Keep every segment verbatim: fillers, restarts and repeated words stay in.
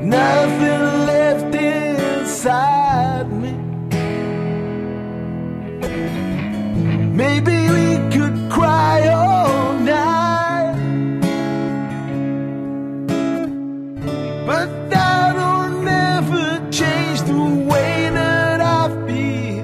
nothing left inside me. Maybe we could cry all night, but that'll never change the way that I feel.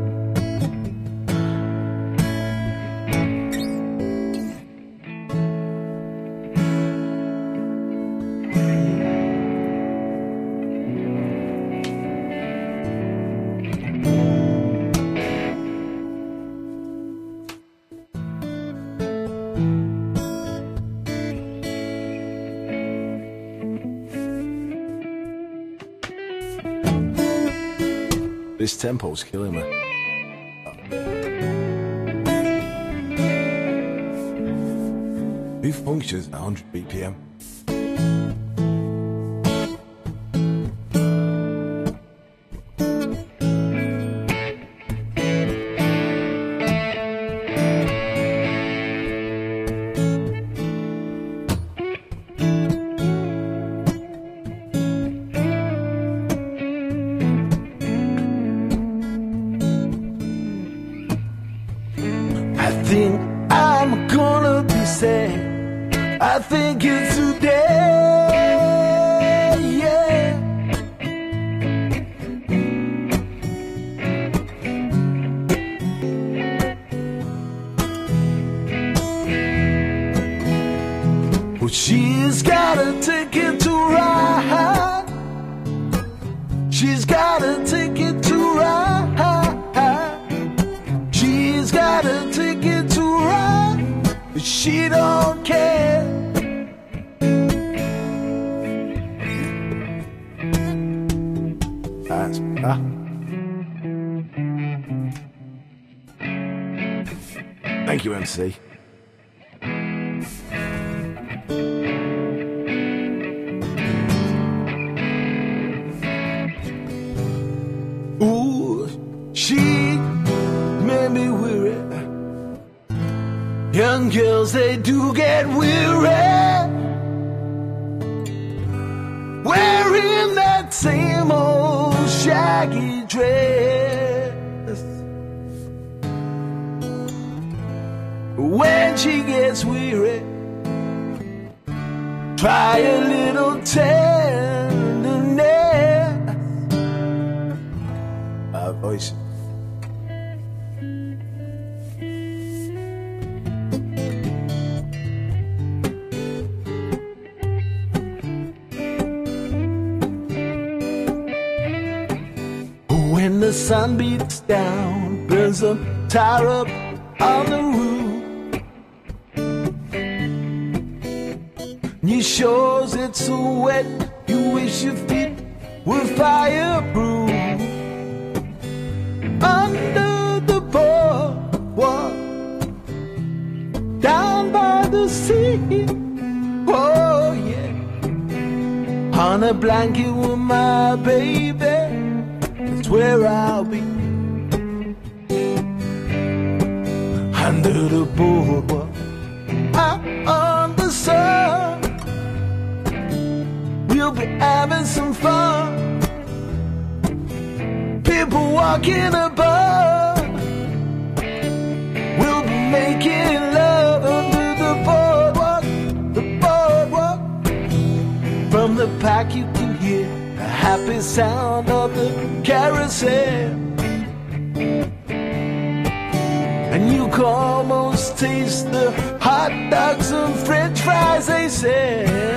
This tempo's killing me. Who functions at one hundred B P M? I think I'm gonna be sad. I think it's today, yeah. Well, she's got a ticket to ride. She's got a ticket to ride. She's got a ticket to ride, but she don't care. That's ah. Thank you, M C. Ooh, she made me weary. Young girls, they do get weary, wearing that same old shaggy dress. When she gets weary, try a little tenderness. My voice. When the sun beats down, burns them tire up on the roof. You shows it's so wet, you wish your feet were fireproof. Under the boardwalk, down by the sea, oh yeah. On a blanket with my baby, that's where I'll be. Under the boardwalk, out on the sun, we'll be having some fun. People walking above, we'll be making love under the boardwalk, the boardwalk. From the park you can hear the happy sound of the carousel, and you can almost taste the hot dogs and french fries they sell.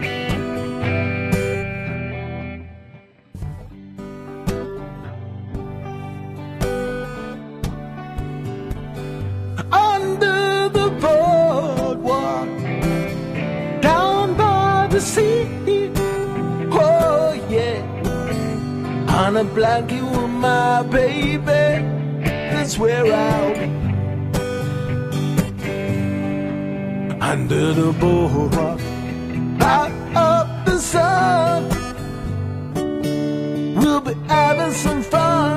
Under the boardwalk, down by the sea, oh yeah. On a blanket with my baby, that's where I'll be. Under the boardwalk, out of the sun, we'll be having some fun.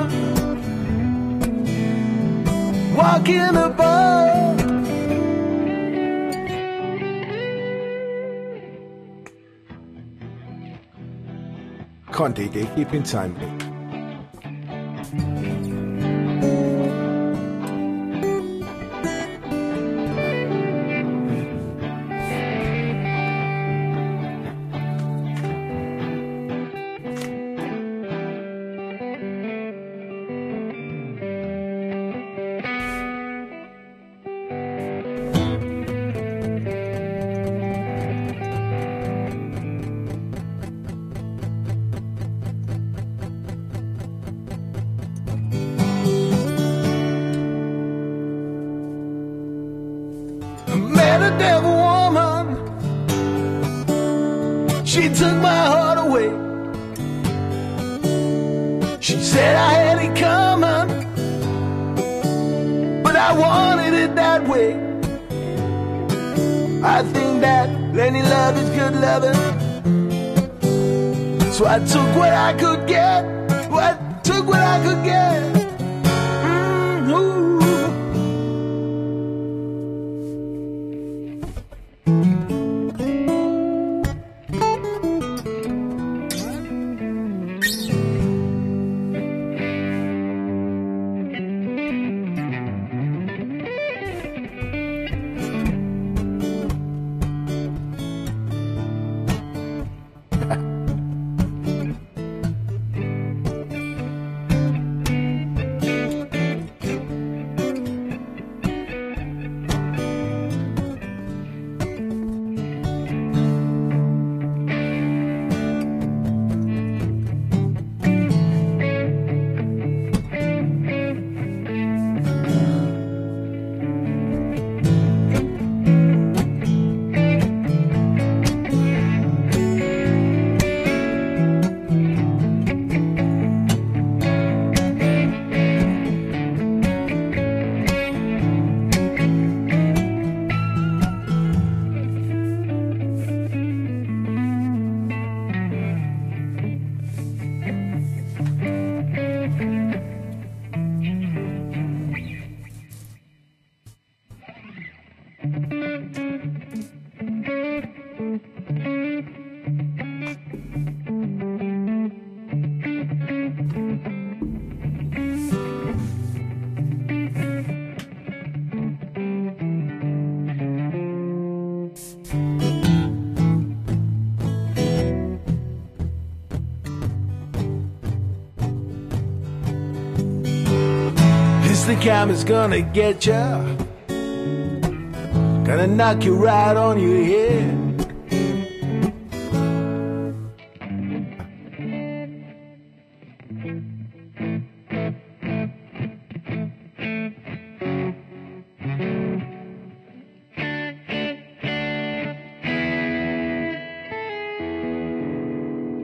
Walking above, Conte, they keep in time. A devil woman, she took my heart away. She said I had it coming, but I wanted it that way. I think that any love is good loving, so I took what I could get. What took what I could get. Think I'm gonna get ya, gonna knock you right on your head.